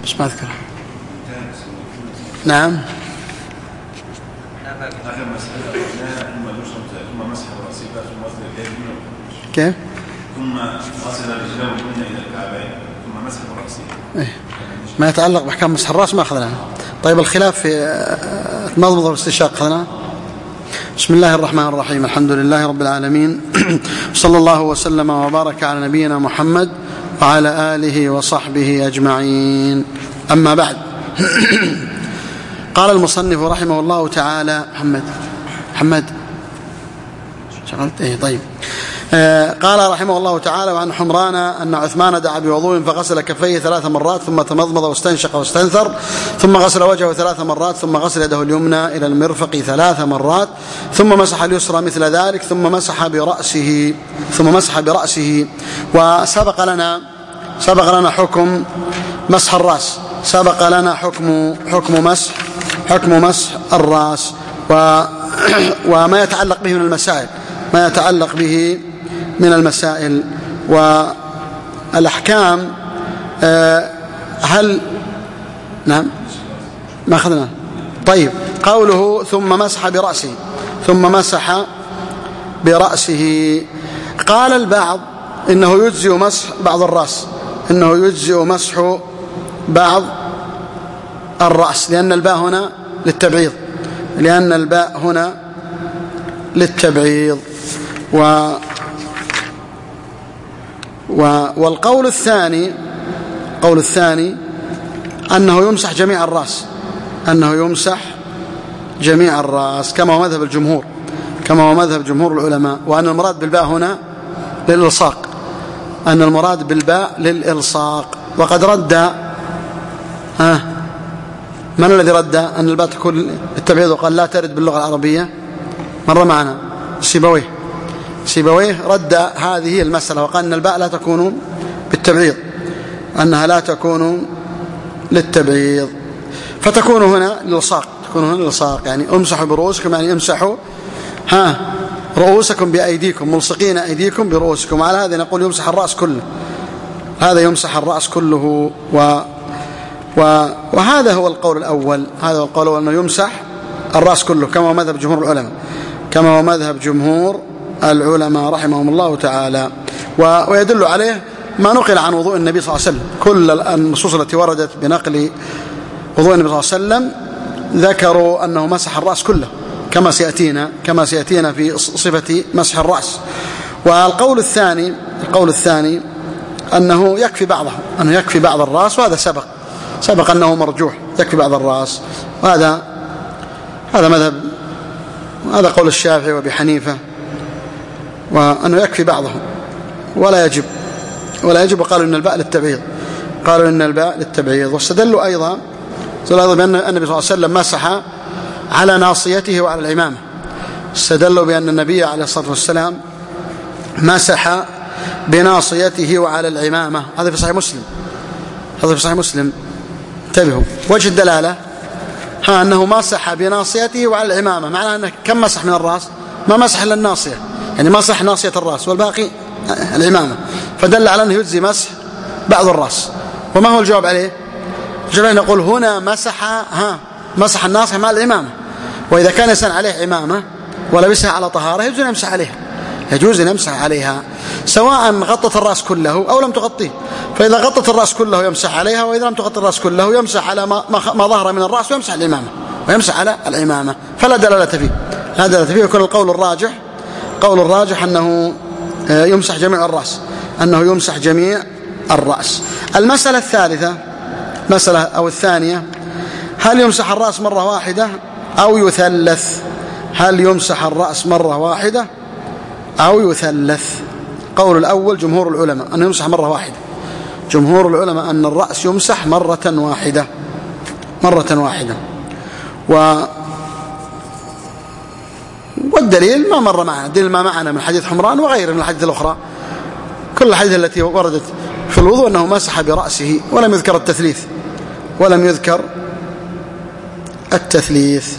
مش ما أذكر. نعم. كيف؟ ثم غسل رجله كلهن إلى الكعبين ثم مسح برأسه. ما يتعلق بأحكام مسح الرأس ما أخذناه. طيب الخلاف في المضمضة والاستنشاق أخذناه. بسم الله الرحمن الرحيم. الحمد لله رب العالمين، صلى الله وسلم وبارك على نبينا محمد وعلى آله وصحبه أجمعين. أما بعد، قال المصنف رحمه الله تعالى محمد شغلت إيه طيب. قال رحمه الله تعالى: وعن حمران أن عثمان دعا بوضوء فغسل كفيه 3 مرات ثم تمضمض واستنشق واستنثر ثم غسل وجهه 3 مرات ثم غسل يده اليمنى إلى المرفق 3 مرات ثم مسح اليسرى مثل ذلك ثم مسح برأسه. وسبق لنا حكم مسح الرأس، سبق لنا حكم مسح الرأس وما يتعلق به من المسائل والأحكام. هل نعم ما أخذنا. طيب، قوله ثم مسح برأسه قال البعض إنه يجزئ مسح بعض الرأس، لأن الباء هنا للتبعيض. والقول الثاني أنه يمسح جميع الرأس كما هو مذهب جمهور العلماء، وأن المراد بالباء هنا للإلصاق. وقد رد من الذي رد أن الباء تكون التبعيض وقال لا ترد باللغة العربية؟ مر معنا سيبويه رد هذه المسألة وقال أن الباء لا تكون بالتبعيض، أنها لا تكون للتبعيض، فتكون هنا للإلصاق. يعني امسحوا برؤوسكم، يعني امسحوا رؤوسكم بأيديكم، ملصقين أيديكم برؤوسكم. على هذا نقول يمسح الرأس كله. وهذا هو القول الأول، أنه يمسح الرأس كله كما هو مذهب جمهور العلماء رحمهم الله تعالى. ويدل عليه ما نقل عن وضوء النبي صلى الله عليه وسلم. كل النصوص التي وردت بنقل وضوء النبي صلى الله عليه وسلم ذكروا أنه مسح الرأس كله كما سيأتينا في صفة مسح الرأس. والقول الثاني أنه يكفي بعض الرأس، وهذا سبق أنه مرجوح، يكفي بعض الرأس. وهذا مذهب، هذا قول الشافعي وأبي حنيفة، وأنه يكفي بعضه ولا يجب. وقالوا إن الباء للتبعيض. واستدلوا أيضا بأن النبي صلى الله عليه وسلم مسح على ناصيته وعلى العمامة. استدلوا بأن النبي عليه الصلاة والسلام مسح بناصيته وعلى العمامة. هذا في صحيح مسلم. انتبهوا، وجه الدلالة أنه مسح بناصيته وعلى العمامة، معناه أنه كم مسح من الرأس؟ ما مسح إلا الناصية، يعني مسح ناصية الرأس والباقي العمامة، فدل على أنه يجزي مسح بعض الرأس. وما هو الجواب عليه؟ نقول هنا مسح الناصية مع العمامة. وإذا كان إنسان عليه عمامة ولبسها على طهارة يجوز أن يمسح عليها سواء غطت الرأس كله أو لم تغطيه. فإذا غطت الرأس كله يمسح عليها، وإذا لم تغطي الرأس كله يمسح على ما ظهر من الرأس ويمسح على العمامة، فلا دلالة فيه. ويكون القول الراجح أنه يمسح جميع الرأس. المسألة الثانية، هل يمسح الرأس مرة واحدة أو يثلث؟ قول الأول جمهور العلماء أنه يمسح مرة واحدة. جمهور العلماء أن الرأس يمسح مرة واحدة. والدليل ما مر معنا، الدليل ما معنا من حديث حمران وغيره من الحديث الأخرى. كل الحديث التي وردت في الوضوء أنه مسح برأسه ولم يذكر التثليث.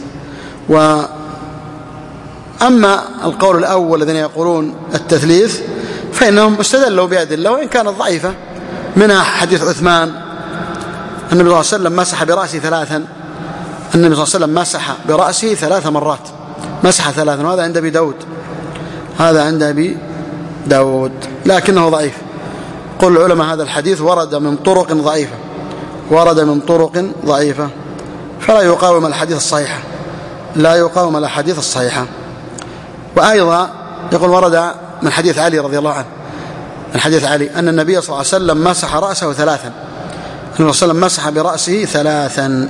وأما القول الأول الذين يقولون التثليث فإنهم استدلوا بأدلة وإن كانت ضعيفة، منها حديث عثمان النبي صلى الله عليه وسلم مسح برأسه ثلاثا، النبي صلى الله عليه وسلم مسح برأسه 3 مرات، مسح 3، وهذا عند أبي داود، هذا عند أبي داود لكنه ضعيف. قل العلماء هذا الحديث ورد من طرق ضعيفة، ورد من طرق ضعيفة، فلا يقاوم الحديث الصحيحة، لا يقاوم الأحاديث الصحيحة. وأيضا يقول ورد من حديث علي رضي الله عنه، من حديث علي أن النبي صلى الله عليه وسلم مسح رأسه 3، النبي صلى الله عليه وسلم مسح برأسه 3،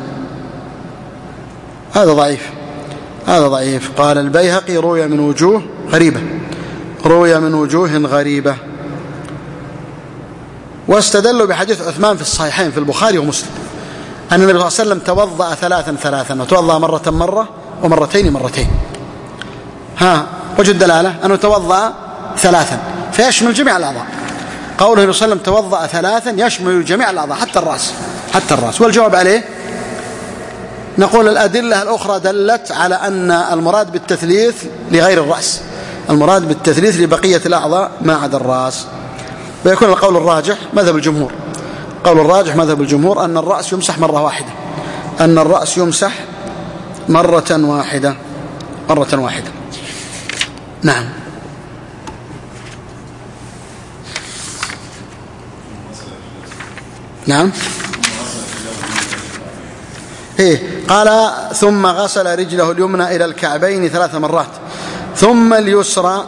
هذا ضعيف، هذا ضعيف. قال البيهقي روي من وجوه غريبة، روي من وجوه غريبة. واستدلوا بحديث عثمان في الصحيحين في البخاري ومسلم أن النبي صلى الله عليه وسلم توضأ 3 وتوضأ مرة ومرتين. وجه الدلالة أنه توضأ 3 فيشمل جميع الأعضاء. قوله النبي صلى الله عليه وسلم توضأ 3 يشمل جميع الأعضاء حتى الرأس. والجواب عليه نقول الأدلة الأخرى دلت على أن المراد بالتثليث لغير الرأس، المراد بالتثليث لبقية الأعضاء ما عدا الرأس. ويكون القول الراجح مذهب الجمهور، قول الراجح مذهب الجمهور أن الرأس يمسح مرة واحدة، أن الرأس يمسح مرة واحدة. نعم. نعم. قال ثم غسل رجله اليمنى إلى الكعبين 3 مرات، ثم اليسرى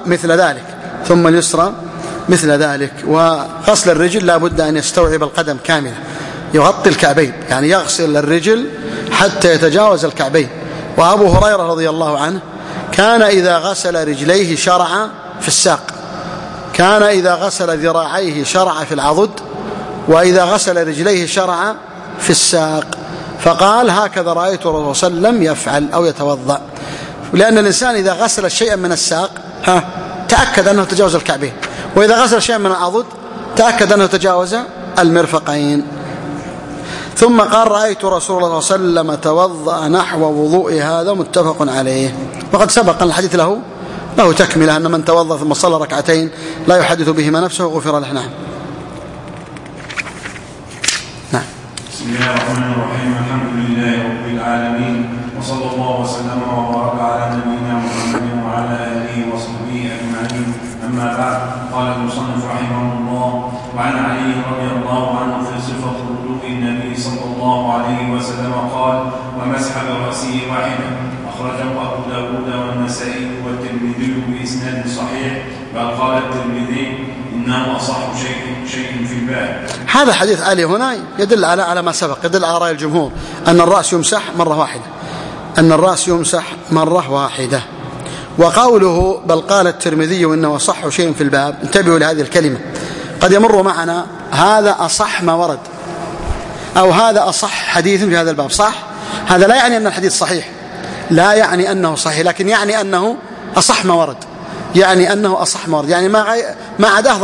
مثل ذلك. وغسل الرجل لا بد أن يستوعب القدم كاملة، يغطي الكعبين، يعني يغسل الرجل حتى يتجاوز الكعبين. وأبو هريرة رضي الله عنه كان إذا غسل رجليه شرع في الساق، كان إذا غسل ذراعيه شرع في العضد، وإذا غسل رجليه شرع في الساق. فقال هكذا رأيت الرسول صلى الله عليه وسلم يفعل أو يتوضأ. لأن الإنسان إذا غسل شيئا من الساق تأكد أنه تجاوز الكعبين، وإذا غسل شيئا من العضد تأكد أنه تجاوز المرفقين. ثم قال رأيت رسول الله صلى الله عليه وسلم توضأ نحو وضوء هذا، متفق عليه. وقد سبق أن الحديث له تكملة، أن من توضأ ثم صلى 2 لا يحدث بهما نفسه غفر له. نعم. بسم الله الرحمن الرحيم، الحمد لله رب العالمين، وصلى الله وسلم وبارك على نبينا محمد وعلى آله وصحبه أجمعين. أما بعد، قال المصنف رحمه الله: وعن علي رضي الله عنه في صفة وضوء النبي صلى الله عليه وسلم قال: ومسح برأسه واحدا. أخرجه أبو داود والنسائي والترمذي بإسناد صحيح، بل قال الترمذي إنه أصح شيء في الباب. هذا حديث علي هنا يدل على ما سبق، يدل على رأي الجمهور أن الرأس يمسح مرة واحدة، أن الرأس يمسح مرة واحدة. وقوله بل قال الترمذي إنه أصح شيء في الباب، انتبهوا لهذه الكلمة، قد يمر معنا هذا أصح ما ورد، أو هذا أصح حديث في هذا الباب. صح، هذا لا يعني أن الحديث صحيح، لا يعني أنه صحيح، لكن يعني أنه أصح ما ورد، يعني أنه أصح ما ورد، يعني ما عداه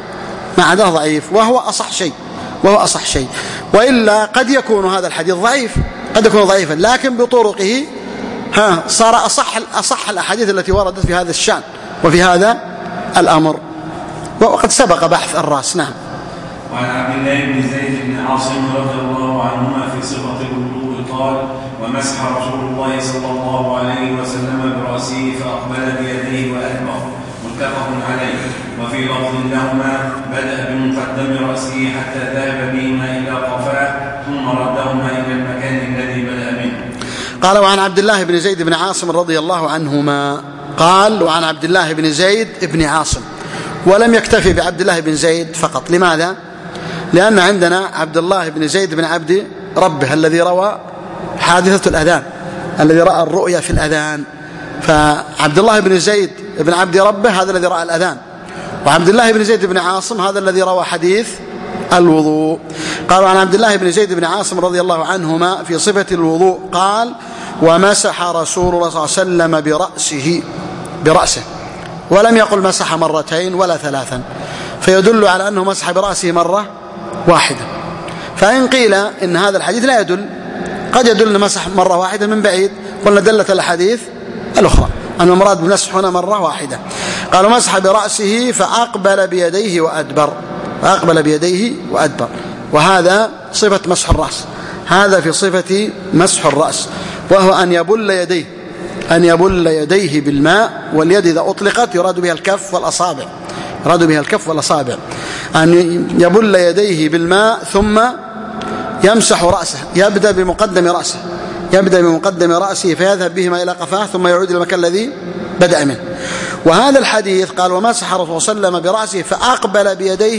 ضعيف، وهو أصح شيء. وإلا قد يكون هذا الحديث ضعيف، قد يكون ضعيفا، لكن بطرقه صار أصح الأحاديث التي وردت في هذا الشأن وفي هذا الأمر، وقد سبق بحث الرأس. نعم. وعن عبد الله بن زيد بن عاصم رضي الله عنهما في صفة الوضوء قال: ومسح رسول الله صلى الله عليه وسلم برأسه فأقبل بيديه وأدبر، متفق عليه. وفي لفظ لهما: بدأ بمقدم رأسه حتى ذهب بهما إلى قفاه، ثم ردهما إلى المكان الذي بدأ منه. قال: وعن عبد الله بن زيد بن عاصم رضي الله عنهما قال: وعن عبد الله بن زيد بن عاصم. ولم يكتفي بعبد الله بن زيد فقط. لماذا؟ لأن عندنا عبد الله بن زيد بن عبد ربه الذي روى حادثة الأذان، الذي رأى الرؤيا في الأذان. فعبد الله بن زيد بن عبد ربه هذا الذي رأى الأذان، وعبد الله بن زيد بن عاصم هذا الذي روى حديث الوضوء. قال: عن عبد الله بن زيد بن عاصم رضي الله عنهما في صفة الوضوء قال: ومسح رسول الله صلى الله عليه وسلم برأسه، ولم يقل مسح 2 ولا 3، فيدل على أنه مسح برأسه مرة واحدة. فإن قيل إن هذا الحديث لا يدل، قد يدل أن مسح مرة واحدة من بعيد، قلنا دلت الحديث الأخرى أن المراد بالمسح هنا مرة واحدة. قالوا مسح برأسه فأقبل بيديه وأدبر، وهذا صفة مسح الرأس، هذا في صفة مسح الرأس، وهو أن يبل يديه بالماء، واليد إذا أطلقت يراد بها الكف والأصابع، أن يبل يديه بالماء ثم يمسح رأسه، يبدأ بمقدم رأسه فيذهب بهما إلى قفاه ثم يعود إلى المكان الذي بدأ منه. وهذا الحديث قال ومسح رسول صلى الله عليه وسلم برأسه فأقبل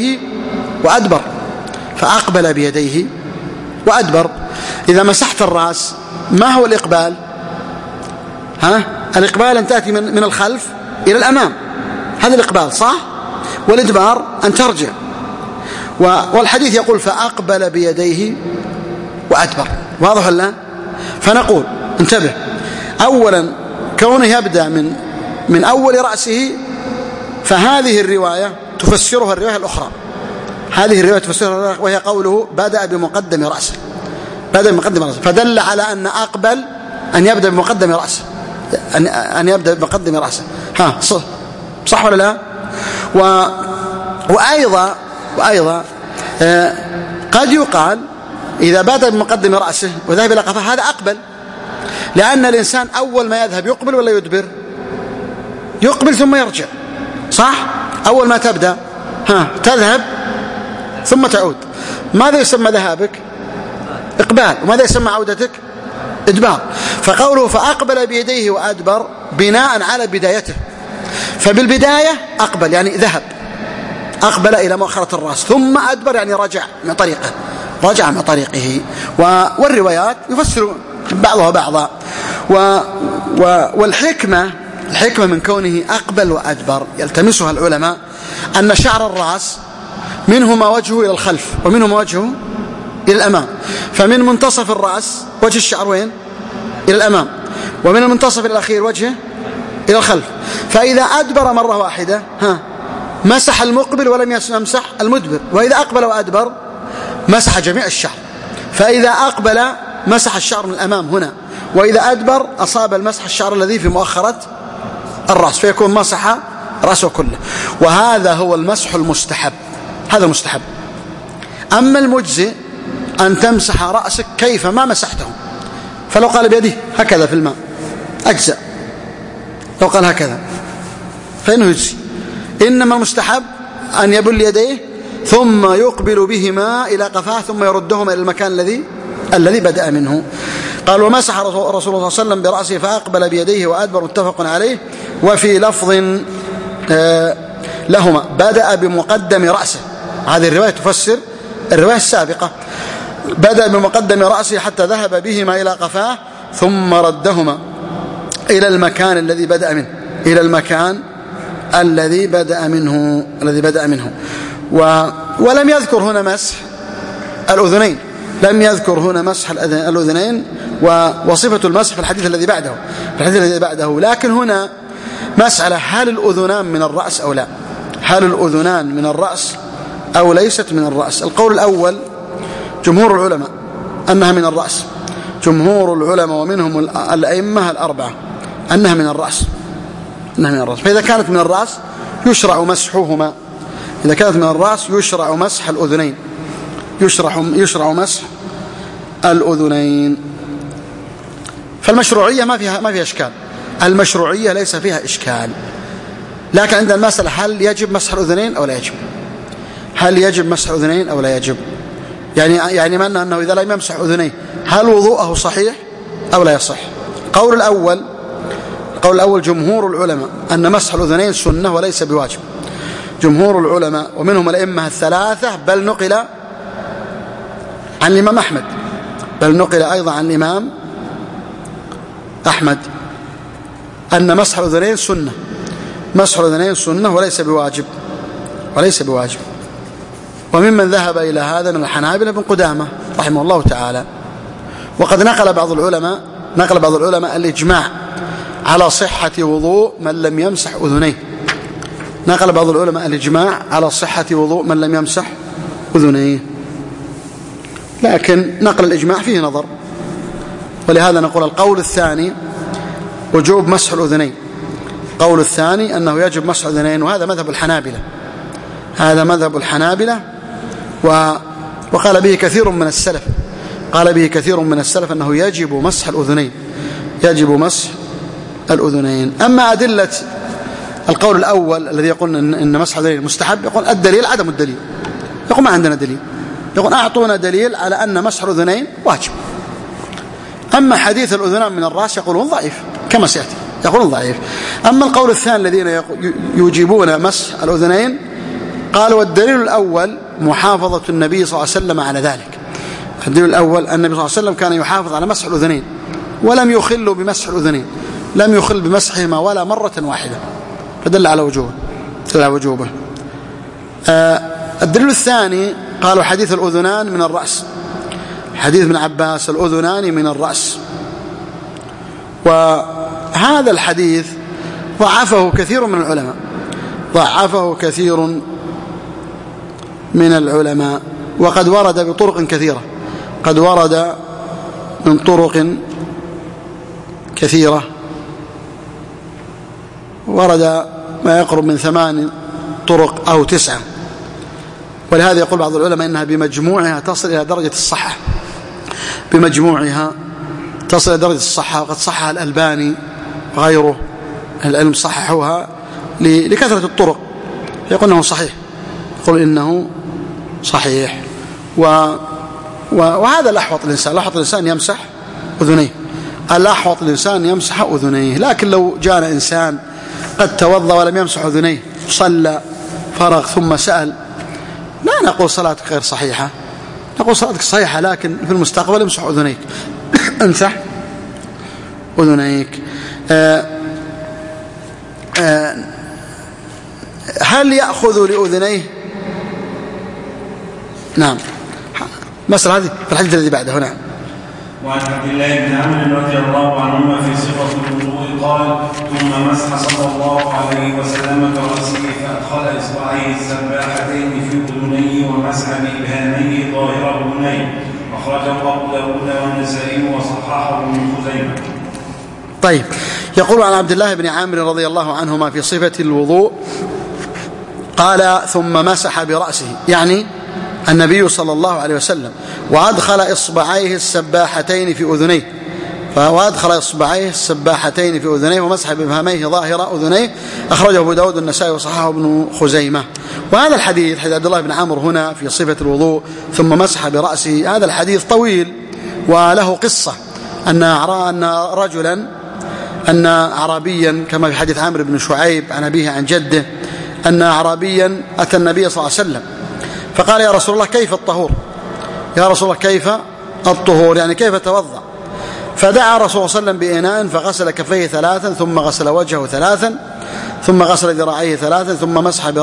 بيديه وأدبر. إذا مسحت الرأس ما هو الإقبال؟ الإقبال أن تأتي من الخلف إلى الأمام، هذا الإقبال صح؟ والإدبار أن ترجع. والحديث يقول فأقبل بيديه وأدبر، واضح ولا؟ فنقول انتبه، أولا كونه يبدأ من أول رأسه، فهذه الرواية تفسرها الرواية الأخرى، وهي قوله بدأ بمقدم رأسه، فدل على أن أقبل أن يبدأ بمقدم رأسه، صح ولا لا؟ وأيضا قد يقال إذا بدأ بمقدم رأسه وذهب إلى قفاه هذا أقبل، لأن الإنسان أول ما يذهب يقبل ولا يدبر؟ يقبل ثم يرجع، صح؟ أول ما تبدأ تذهب ثم تعود، ماذا يسمى ذهابك؟ إقبال. وماذا يسمى عودتك؟ إدبار. فقوله فأقبل بيديه وأدبر بناء على بدايته، فبالبداية أقبل يعني ذهب، أقبل إلى مؤخرة الرأس، ثم أدبر يعني رجع من طريقه. والروايات يفسر بعضها بعضا. والحكمة من كونه أقبل وأدبر يلتمسها العلماء أن شعر الرأس منه ما وجهه إلى الخلف ومنه ما وجهه إلى الأمام، فمن منتصف الرأس وجه الشعر وين؟ إلى الأمام، ومن المنتصف الأخير وجهه إلى الخلف. فإذا أدبر مرة واحدة مسح المقبل ولم يمسح المدبر، وإذا أقبل وأدبر مسح جميع الشعر. فإذا أقبل مسح الشعر من الأمام هنا، وإذا أدبر أصاب المسح الشعر الذي في مؤخرة الرأس، فيكون مسح رأسه كله. وهذا هو المسح المستحب، هذا المستحب. أما المجزئ أن تمسح رأسك كيف ما مسحته، فلو قال بيده هكذا في الماء أجزأ، لو قال هكذا فإنه يجزي. إنما المستحب أن يبل يديه ثم يقبل بهما إلى قفاه ثم يردهما إلى المكان الذي بدأ منه. قال ومسح رسول الله صلى الله عليه وسلم برأسه فأقبل بيديه وأدبر، متفق عليه. وفي لفظ لهما بدأ بمقدم رأسه، هذه الرواية تفسر الرواية السابقة، بدأ بمقدم رأسه حتى ذهب بهما إلى قفاه ثم ردهما إلى المكان الذي بدأ منه ولم يذكر هنا مسح الأذنين، وصفة المسح في الحديث الذي بعده. لكن هنا مسألة، هل الأذنان من الرأس أو لا؟ هل الأذنان من الرأس أو ليست من الرأس؟ القول الأول جمهور العلماء أنها من الرأس، جمهور العلماء ومنهم الأئمة الأربعة أنها من الرأس. فإذا كانت من الرأس يشرع مسحهما، إذا كانت من الرأس يشرع مسح الأذنين، يشرع مسح الأذنين. فالمشروعية ما فيها إشكال، المشروعية ليس فيها إشكال. لكن عند المسألة هل يجب مسح الأذنين أو لا يجب؟ هل يجب مسح الأذنين أو لا يجب؟ يعني معنى أنه إذا لم يمسح أذنيه هل وضوءه صحيح أو لا يصح؟ قول الأول جمهور العلماء أن مسح الأذنين سنة وليس بواجب، جمهور العلماء ومنهم الأئمة الثلاثة، بل نقل عن الإمام أحمد، بل نقل أيضا عن الإمام أحمد أن مسح الأذنين سنة، مسح الأذنين سنة وليس بواجب. وممن ذهب إلى هذا من الحنابلة ابن قدامة رحمه الله تعالى. وقد نقل بعض العلماء الإجماع على صحة وضوء من لم يمسح أذنيه، نقل بعض العلماء الإجماع على صحة وضوء من لم يمسح أذنيه، لكن نقل الإجماع فيه نظر. ولهذا نقول القول الثاني وجوب مسح الأذنين، القول الثاني أنه يجب مسح الأذنين، وهذا مذهب الحنابلة، وقال به كثير من السلف، قال به كثير من السلف أنه يجب مسح الأذنين، يجب مسح الأذنين. أما أدلة القول الأول الذي يقول إن مسح الأذنين مستحب، يقول الدليل عدم الدليل، يقول ما عندنا دليل، يقول أعطونا دليل على أن مسح الأذنين واجب. أما حديث الأذنان من الرأس يقولون ضعيف كما سيأتي، يقولون ضعيف. أما القول الثاني الذين يوجبون مسح الأذنين قالوا والدليل الأول محافظة النبي صلى الله عليه وسلم على ذلك. الدليل الأول أن النبي صلى الله عليه وسلم كان يحافظ على مسح الأذنين ولم يخل بمسح الأذنين، لم يخل بمسحهما ولا مرة واحدة، فدل على وجوبه. الدليل الثاني قالوا حديث الأذنان من الرأس، حديث ابن عباس الأذنان من الرأس، وهذا الحديث ضعفه كثير من العلماء، ضعفه كثير من العلماء، وقد ورد بطرق كثيرة، قد ورد من طرق كثيرة، ورد ما يقرب من 8 طرق أو 9، ولهذا يقول بعض العلماء إنها بمجموعها تصل إلى درجة الصحة، بمجموعها تصل إلى درجة الصحة، وقد صحها الألباني وغيره العلم صححوها لكثرة الطرق، يقول إنه صحيح، يقول إنه صحيح. وهذا الأحوط الإنسان، الأحوط الإنسان يمسح أذنيه، الأحوط الإنسان يمسح أذنيه. لكن لو جاء إنسان قد توضأ ولم يمسح أذنيه، صلى فرغ ثم سأل، لا نقول صلاتك غير صحيحة، نقول صلاتك صحيحة، لكن في المستقبل امسح أذنيك، امسح أذنيك. هل يأخذ لأذنيه؟ نعم، مثل هذه في الحديث الذي بعده. نعم. وعن عبد الله بن عمرو رضي الله عنهما في صفة الوضوء قال: ثم مسح صلى الله عليه وسلم برأسه فأدخل إصبعيه السباحتين في أذنيه ومسح بإبهاميه ظاهر أذنيه، أخرجه أبو داود والنسائي وصححه ابن خزيمة. طيب، يقول عن عبد الله بن عمرو رضي الله عنهما في صفة الوضوء قال: ثم مسح برأسه، يعني النبي صلى الله عليه وسلم، وأدخل إصبعيه السباحتين في أذنيه، وأدخل إصبعيه السباحتين في أذنيه ومسح بإبهاميه ظاهر أذنيه، أخرجه أبو داود النسائي وصححه ابن خزيمة. وهذا الحديث، حديث عبد الله بن عمرو هنا في صفة الوضوء ثم مسح برأسه، هذا الحديث طويل وله قصة، أن رجلا، أن أعرابيا كما في حديث عمرو بن شعيب عن أبيه عن جده، أن أعرابيا أتى النبي صلى الله عليه وسلم فقال: يا رسول الله كيف الطهور؟ يا رسول الله كيف الطهور؟ يعني كيف توضأ؟ فدعا رسول الله صلى الله عليه وسلم بإناء فغسل كفيه 3، ثم غسل وجهه 3، ثم غسل ذراعيه 3، ثم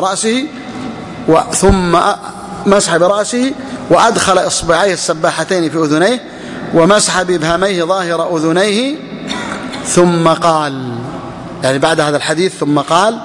مسح برأسه وأدخل إصبعيه السباحتين في أذنيه ومسح بإبهاميه ظاهر أذنيه، ثم قال، يعني بعد هذا الحديث ثم قال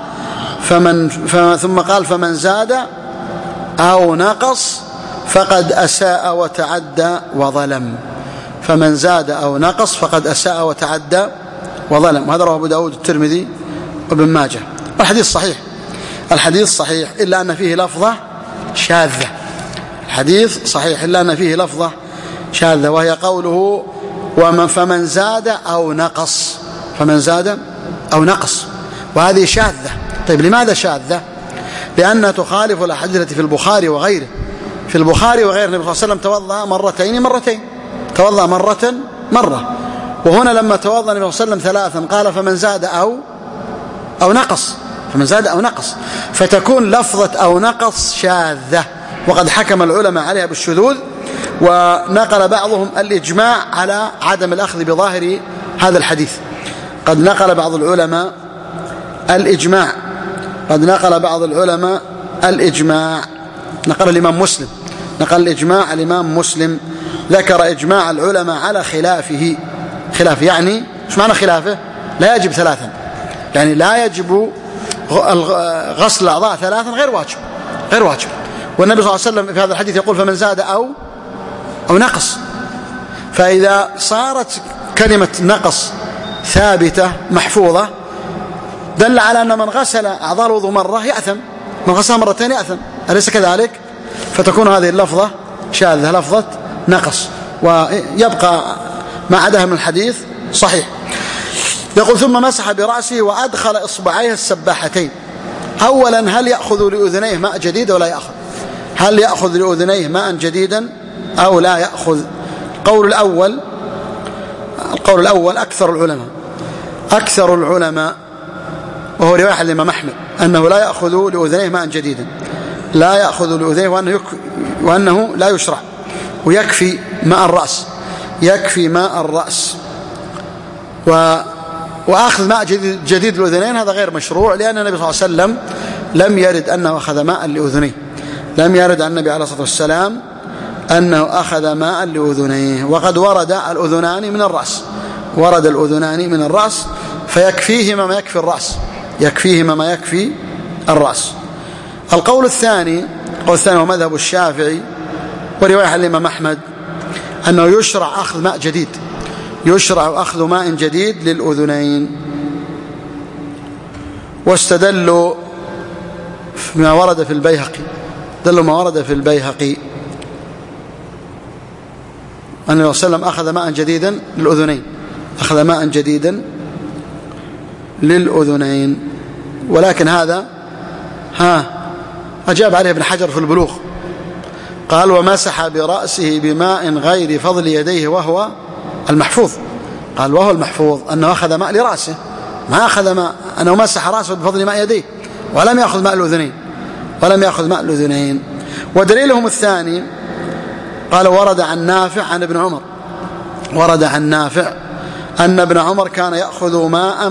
فمن زاد أو نقص فقد أساء وتعدى وظلم، فمن زاد أو نقص فقد أساء وتعدى وظلم. وهذا رواه أبو داود الترمذي وابن ماجه. الحديث صحيح، الحديث صحيح إلا أن فيه لفظة شاذة، الحديث صحيح إلا أن فيه لفظة شاذة، وهي قوله فمن زاد أو نقص، فمن زاد أو نقص، وهذه شاذة. طيب، لماذا شاذة؟ لأنها تخالف الأحاديث التي في البخاري وغيره. في البخاري وغيره النبي صلى الله عليه وسلم توضأ مرتين، توضأ مرة، وهنا لما توضأ النبي صلى الله عليه وسلم 3 قال فمن زاد أو نقص، فمن زاد أو نقص، فتكون لفظة أو نقص شاذة، وقد حكم العلماء عليها بالشذوذ، ونقل بعضهم الإجماع على عدم الأخذ بظاهر هذا الحديث. قد نقل بعض العلماء الإجماع، قد نقل بعض العلماء الإجماع، نقل الإمام مسلم، نقل الإجماع الإمام مسلم، ذكر إجماع العلماء على خلافه. يعني ايش معنى خلافه؟ لا يجب 3، يعني لا يجب غسل الأعضاء 3، غير واجب. والنبي صلى الله عليه وسلم في هذا الحديث يقول فمن زاد أو نقص، فإذا صارت كلمة نقص ثابتة محفوظة دل على أن من غسل أعضاء الوضوء مرة يأثم، من غسل مرتين يأثم، أليس كذلك؟ فتكون هذه اللفظة شاذة لفظة نقص، ويبقى ما عداها من الحديث صحيح. يقول ثم مسح برأسه وأدخل إصبعيه السباحتين. أولا هل يأخذ لأذنيه ماء جديد ولا يأخذ؟ هل يأخذ لأذنيه ماء جديدا أو لا يأخذ؟ القول الأول أكثر العلماء وهو رواية الإمام أحمد أنه لا يأخذ لأذنيه ماء جديدا، لا يأخذ لأذنيه وأنه لا يشرع، ويكفي ماء الرأس. وأخذ ماء جديد للأذنين هذا غير مشروع، لأن النبي صلى الله عليه وسلم لم يرد أنه أخذ ماء لأذنيه، لم يرد عن النبي عليه الصلاة والسلام أنه أخذ ماء لأذنيه. وقد ورد الأذنان من الرأس، فيكفيهما ما يكفي الرأس. القول الثاني هو مذهب الشافعي ورواية عن الإمام أحمد أنه يشرع أخذ ماء جديد للأذنين، واستدلوا ما ورد في البيهقي أن النبي صلى الله عليه وسلم أخذ ماء جديدا للأذنين. ولكن هذا أجاب عليه ابن حجر في البلوغ، قال ومسح برأسه بماء غير فضل يديه وهو المحفوظ. قال وهو المحفوظ أنه أخذ ماء لرأسه، ما أخذ ماء أنه مسح رأسه بفضل ماء يديه، ولم يأخذ ماء الأذنين. ودليلهم الثاني قال ورد عن نافع أن ابن عمر كان يأخذ ماء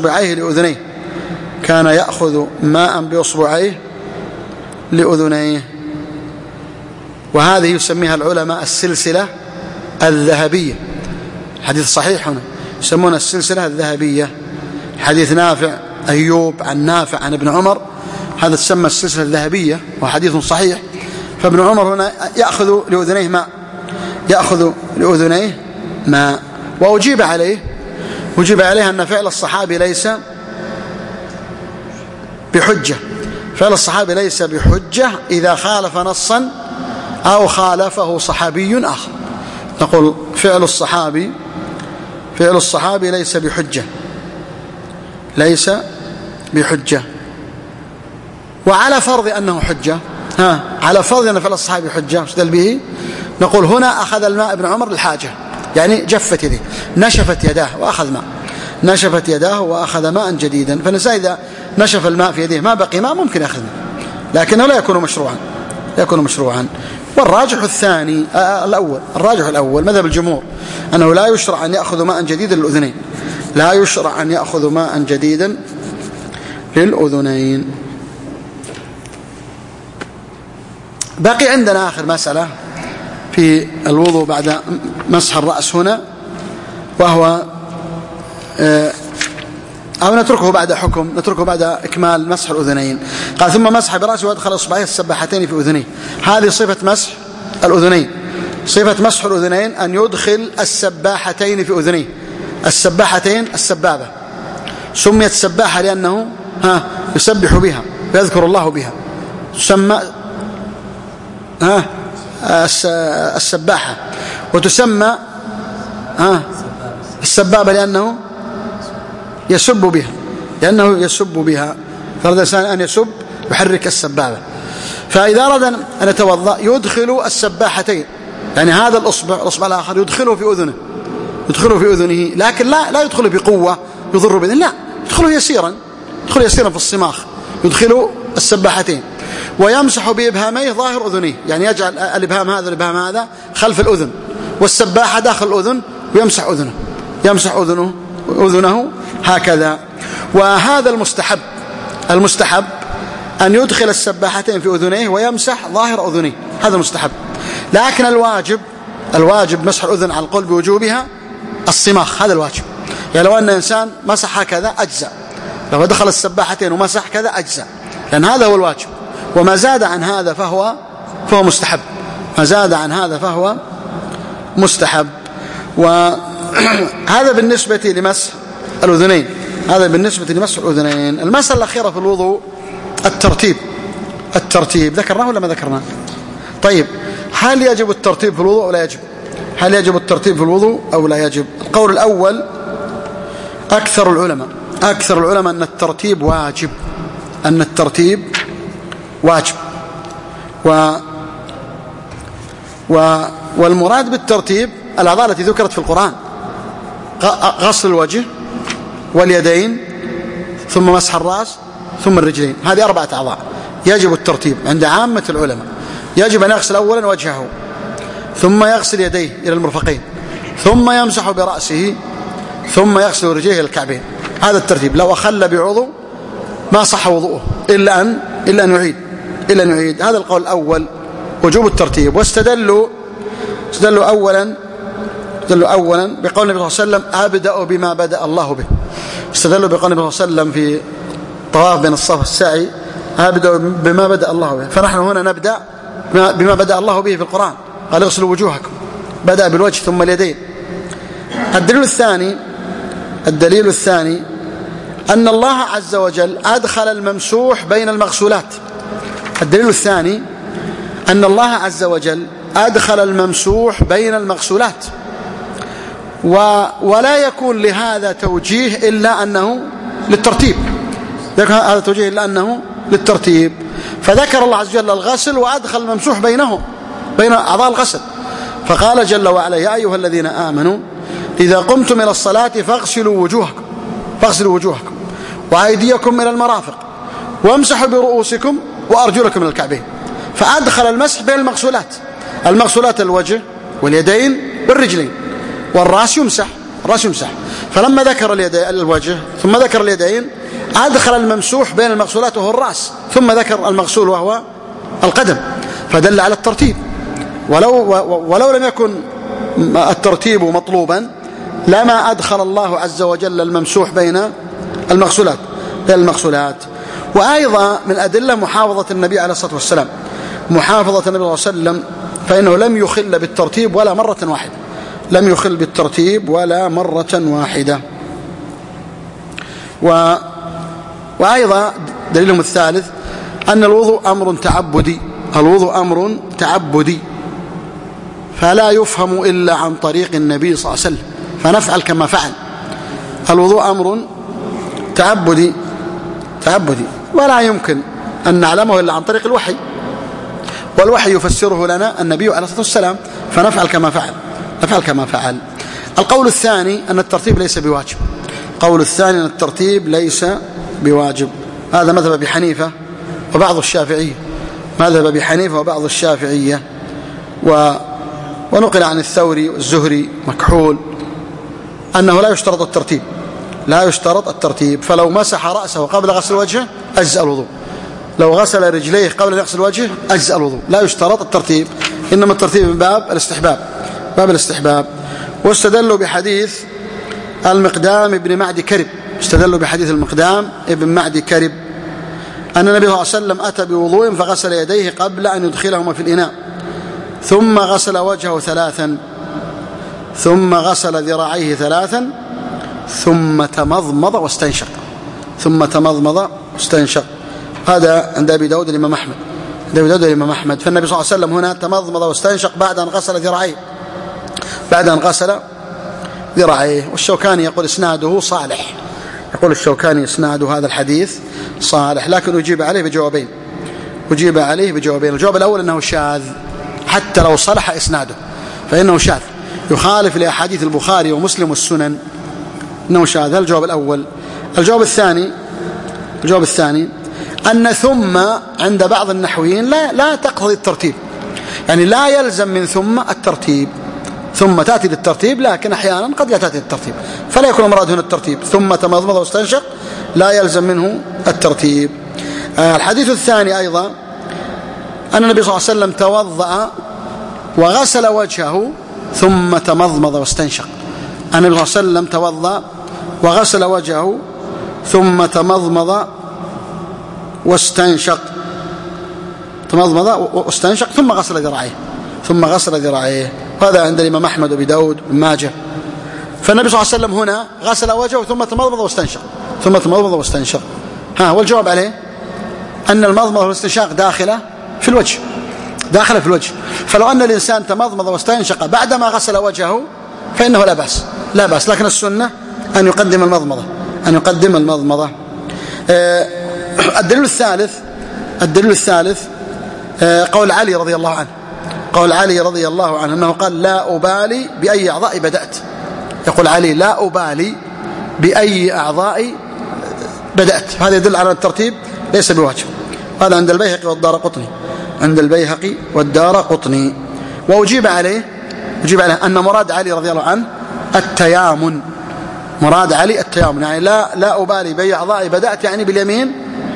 بأصبعيه لأذنيه، وهذه يسميها العلماء السلسلة الذهبية. حديث صحيح هنا يسمونها السلسلة الذهبية، حديث أيوب عن نافع عن ابن عمر، هذا تسمى السلسلة الذهبية وحديث صحيح. فابن عمر هنا يأخذ لأذنيه ماء. وأجيب عليه أن فعل الصحابي ليس بحجة إذا خالف نصا أو خالفه صحابي آخر. نقول فعل الصحابي ليس بحجة. وعلى فرض أنه حجة، على فرض أن فعل الصحابي حجة استدل به، نقول هنا أخذ الماء ابن عمر للحاجة، يعني جفت يده، نشفت يداه وأخذ ماء جديدا. فالإنسان إذا نشف الماء في يده ما بقي ماء ممكن يأخذ، لكنه لا يكون مشروعا. والراجح الأول مذهب الجمهور أنه لا يشرع أن يأخذ ماء جديدا للأذنين. باقي عندنا آخر مسألة في الوضوء بعد مسح الرأس هنا، وهو أو نتركه بعد إكمال مسح الأذنين. قال ثم مسح برأسه وأدخل إصبعيه السباحتين في أذنيه. هذه صفة مسح الأذنين، أن يدخل السباحتين في أذنيه. السبابة سميت سباحة لأنه يسبح بها ويذكر الله بها، تسمى السباحة، وتسمى السبابة لأنه يسب بها، فرد الإنسان أن يسب يحرك السبابة. فإذا أراد أن يتوضأ يدخل السباحتين، يعني هذا الأصبع الآخر يدخله في أذنه، لكن لا يدخله بقوة يضر بإذن، لا يدخله يسيرا في الصماخ، يدخل السباحتين ويمسح بإبهاميه ظاهر أذنيه، يعني يجعل الإبهام هذا خلف الأذن والسباحة داخل الأذن، ويمسح أذنه هكذا. وهذا المستحب أن يدخل السباحتين في أذنيه ويمسح ظاهر أذنيه، هذا المستحب. لكن الواجب مسح الأذن على القول بوجوبها الصماخ، هذا الواجب. يعني لو أن إنسان مسح كذا أجزاء، لو دخل السباحتين ومسح كذا أجزاء، لأن هذا هو الواجب. وما زاد عن هذا فهو مستحب. وهذا بالنسبة لمسح الأذنين. المسألة الأخيرة في الوضوء الترتيب. ذكرناه ولا ما ذكرناه؟ طيب، هل يجب الترتيب في الوضوء أو لا يجب؟ هل يجب الترتيب في الوضوء أو لا يجب؟ القول الأول أكثر العلماء أن الترتيب واجب، أن الترتيب واجب. والمراد بالترتيب الأعضاء التي ذكرت في القرآن: غسل الوجه واليدين ثم مسح الرأس ثم الرجلين. هذه 4 أعضاء يجب الترتيب عند عامة العلماء. يجب أن يغسل أولا وجهه، ثم يغسل يديه إلى المرفقين، ثم يمسح برأسه، ثم يغسل رجليه إلى الكعبين. هذا الترتيب. لو أخل بعضو ما صح وضوءه إلا أن يعيد. هذا القول الأول وجوب الترتيب. واستدلوا أولا بقول النبي صلى الله عليه وسلم: أبدأ بما بدأ الله به. استدلوا بقول النبي صلى الله عليه وسلم في طواف بين الصف والسعي: أبدأ بما بدأ الله به. فنحن هنا نبدأ بما بدأ الله به في القرآن، قال: اغسلوا وجوهكم، بدأ بالوجه ثم اليدين. الدليل الثاني أن الله عز وجل أدخل الممسوح بين المغسولات. الدليل الثاني أن الله عز وجل أدخل الممسوح بين المغسولات، ولا يكون لهذا توجيه إلا أنه للترتيب. فذكر الله عز وجل الغسل وأدخل الممسوح بين أعضاء الغسل، فقال جل وعلا: يا أيها الذين آمنوا إذا قمتم إلى الصلاة فاغسلوا وجوهكم وأيديكم إلى المرافق وامسحوا برؤوسكم وأرجلكم إلى الكعبين. فأدخل المسح بين المغسولات الوجه واليدين والرجلين، والرأس يمسح. فلما ذكر الوجه ثم ذكر اليدين أدخل الممسوح بين المغسولات وهو الرأس، ثم ذكر المغسول وهو القدم، فدل على الترتيب. ولو لم يكن الترتيب مطلوبا لما أدخل الله عز وجل الممسوح بين المغسولات. وأيضا من الأدلة محافظة النبي عليه الصلاة والسلام، محافظة النبي صلى الله عليه وسلم، فإنه لم يخل بالترتيب ولا مرة واحدة. وأيضا دليلهم الثالث أن الوضوء أمر تعبدي، فلا يفهم إلا عن طريق النبي صلى الله عليه وسلم، فنفعل كما فعل. الوضوء أمر تعبدي ولا يمكن أن نعلمه إلا عن طريق الوحي، والوحي يفسره لنا النبي عليه الصلاة والسلام، فنفعل كما فعل. القول الثاني أن الترتيب ليس بواجب. هذا مذهب أبي حنيفة وبعض الشافعية، ونقل عن الثوري والزهري مكحول أنه لا يشترط الترتيب. فلو مسح رأسه قبل غسل وجهه أجزأ الوضوء، لو غسل رجليه قبل أن يغسل وجهه أجزأ الوضوء. لا يشترط الترتيب، إنما الترتيب من باب الاستحباب. واستدلوا بحديث المقدام ابن معدي كرب أن النبي صلى الله عليه وسلم أتى بوضوء فغسل يديه قبل أن يدخلهما في الإناء، ثم غسل وجهه 3، ثم غسل ذراعيه 3، ثم تمضمض واستنشق. هذا عند أبي داود الإمام أحمد. فالنبي صلى الله عليه وسلم هنا تمضمض واستنشق بعد أن غسل ذراعيه. والشوكاني يقول إسناده صالح، هذا الحديث صالح، لكن أجيب عليه بجوابين. الجواب الأول أنه شاذ، حتى لو صلح إسناده فإنه شاذ، يخالف لأحاديث البخاري ومسلم والسنن، إنه شاذ. هذا الجواب الأول. الجواب الثاني أن ثم عند بعض النحويين لا تقتضي الترتيب، يعني لا يلزم من ثم الترتيب. ثم تأتي للترتيب، لكن أحيانا قد لا تأتي للترتيب، فلا يكون المراد هنا الترتيب. ثم تمضمض واستنشق لا يلزم منه الترتيب. الحديث الثاني أيضا أن النبي صلى الله عليه وسلم توضأ وغسل وجهه ثم تمضمض واستنشق. النبي صلى الله عليه وسلم توضأ وغسل وجهه ثم تمضمض واستنشق، ثم غسل ذراعيه. هذا عند الإمام أحمد وأبي داود وابن ماجه. فالنبي صلى الله عليه وسلم هنا غسل وجهه ثم تمضمض واستنشق. والجواب عليه أن المضمضة والاستنشاق داخلة في الوجه، داخلة في الوجه. فلو أن الإنسان تمضمض واستنشق بعدما غسل وجهه فإنه لا بأس، لكن السنة أن يقدم المضمضة. الدليل الثالث قول علي رضي الله عنه أنه قال لا أبالي بأي أعضاء بدأت. يقول علي لا أبالي بأي أعضاء بدأت، هذا يدل على الترتيب ليس بواجب. هذا عند البيهقي والدارقطني. وأجيب عليه أن مراد علي رضي الله عنه التيامن، يعني لا أبالي بأي أعضاء بدأت، يعني باليمين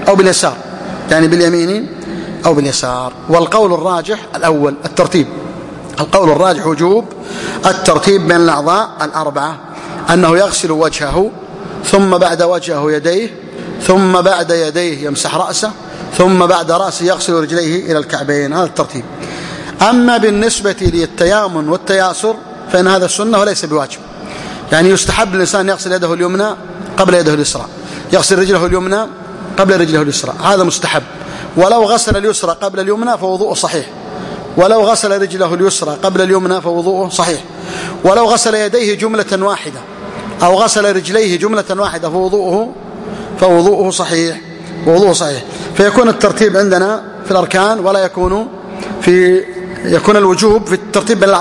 أو باليسار. والقول الراجح الأول القول الراجح وجوب الترتيب بين الأعضاء الأربعة، أنه يغسل وجهه ثم بعد وجهه يديه، ثم بعد يديه يمسح رأسه، ثم بعد رأسه يغسل رجليه إلى الكعبين. هذا الترتيب. أما بالنسبة للتيامن والتياسر فإن هذا السنة وليس بواجب، يعني يستحب الإنسان يغسل يده اليمنى قبل يده اليسرى، يغسل رجله اليمنى قبل رجله اليسرى، هذا مستحب. ولو غسل اليسرى قبل اليمنى فوضوءه صحيح، ولو غسل رجله اليسرى قبل اليمنى فوضوءه صحيح، ولو غسل يديه جملة واحدة أو غسل رجليه جملة واحدة فوضوءه صحيح. فيكون الترتيب عندنا في الأركان ولا يكون الوجوب في الترتيب بين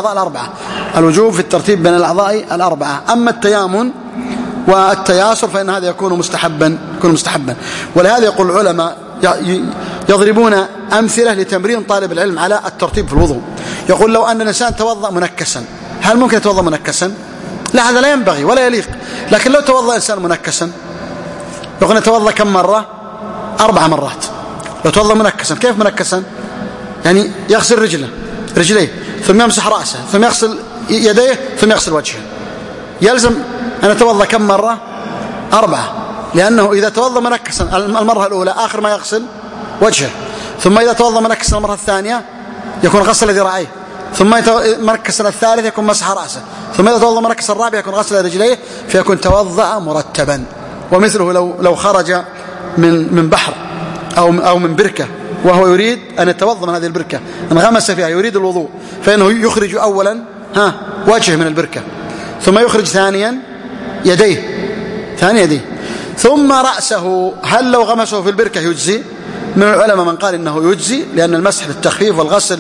الأعضاء الأربعة. أما التيامن والتياسر فإن هذا يكون مستحبا. ولهذا يقول العلماء يضربون أمثلة لتمرين طالب العلم على الترتيب في الوضوء. يقول لو أن الإنسان توضأ منكسا، هل ممكن يتوضأ منكسا؟ لا، هذا لا ينبغي ولا يليق. لكن لو توضأ إنسان منكسا يقول يتوضأ كم مرة؟ 4 مرات. لو توضأ منكسا، كيف منكسا؟ يعني يغسل رجليه ثم يمسح رأسه ثم يغسل يديه ثم يغسل وجهه. يلزم أن يتوضأ كم مرة؟ 4، لأنه إذا توضأ منكسا المرة الأولى آخر ما يغسل وجهه، ثم إذا توضأ منكسا المرة الثانية يكون غسل ذراعيه، ثم منكسا الثالث يكون مسح رأسه، ثم إذا توضأ منكسا الرابع يكون غسل رجليه، فيكون توضأ مرتبا. ومثله لو خرج من بحر أو من بركة وهو يريد أن يتوضأ من هذه البركة، انغمس فيها يريد الوضوء، فإنه يخرج أولا وجهه من البركة، ثم يخرج ثانيا يديه ثم رأسه. هل لو غمسه في البركة يجزي؟ من العلماء من قال إنه يجزي، لأن المسح للتخفيف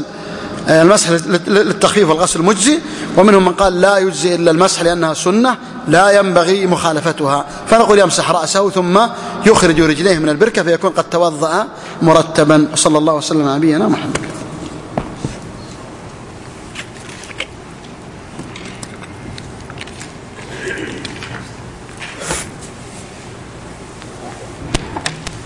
والغسل مجزي، ومنهم من قال لا يجزي إلا المسح لأنها سنة لا ينبغي مخالفتها. فنقول يمسح رأسه ثم يخرج رجليه من البركة فيكون قد توضأ مرتبا. صلى الله وسلم على نبينا محمد.